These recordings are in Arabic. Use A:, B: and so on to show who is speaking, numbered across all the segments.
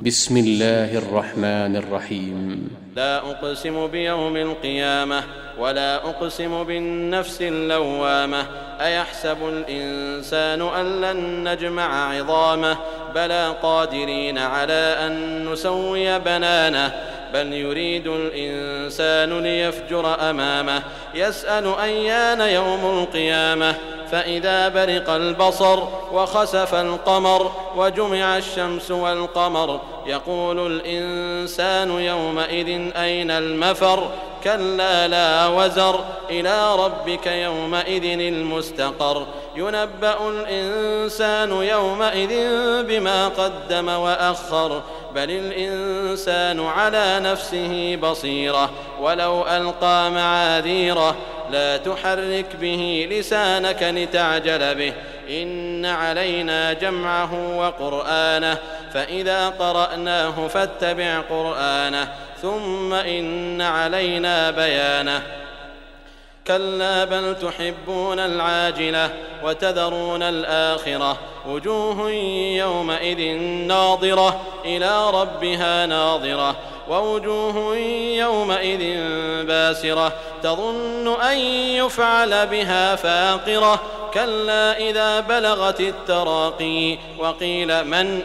A: بسم الله الرحمن الرحيم.
B: لا أقسم بيوم القيامة ولا أقسم بالنفس اللوامة أيحسب الإنسان أن لن نجمع عظامه بلى قادرين على أن نسوي بنانه بل يريد الإنسان ليفجر أمامه يسأل أيان يوم القيامة فإذا برق البصر وخسف القمر وجمع الشمس والقمر يقول الإنسان يومئذ أين المفر كلا لا وزر إلى ربك يومئذ المستقر ينبأ الإنسان يومئذ بما قدم وأخر بل الإنسان على نفسه بصيرة ولو ألقى معاذيره لا تحرك به لسانك لتعجل به إن علينا جمعه وقرآنه فإذا قرأناه فاتبع قرآنه ثم إن علينا بيانه كلا بل تحبون العاجلة وتذرون الآخرة وجوه يومئذ ناظرة إلى ربها ناظرة ووجوه يومئذ باسرة تظن أن يفعل بها فاقرة كلا إذا بلغت التراقي وقيل من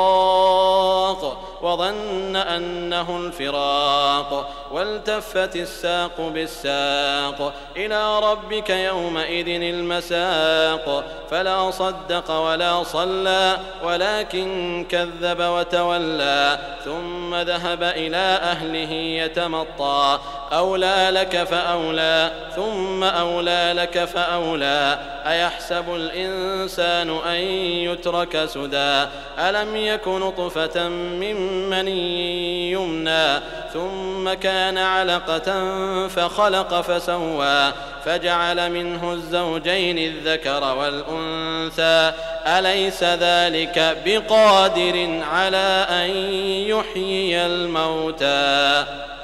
B: راق وظن أنه الفراق والتفت الساق بالساق إلى ربك يومئذ المساق فلا صدق ولا صلى ولكن كذب وتولى ثم ذهب إلى أهله يتمطى أولى لك فأولى ثم أولى لك فأولى أيحسب الإنسان أن يترك سدى ألم يك نطفة من مني يمنى ثم كان علقة فخلق فسوى فجعل منه الزوجين الذكر والأنثى أليس ذلك بقادر على أن يحيي الموتى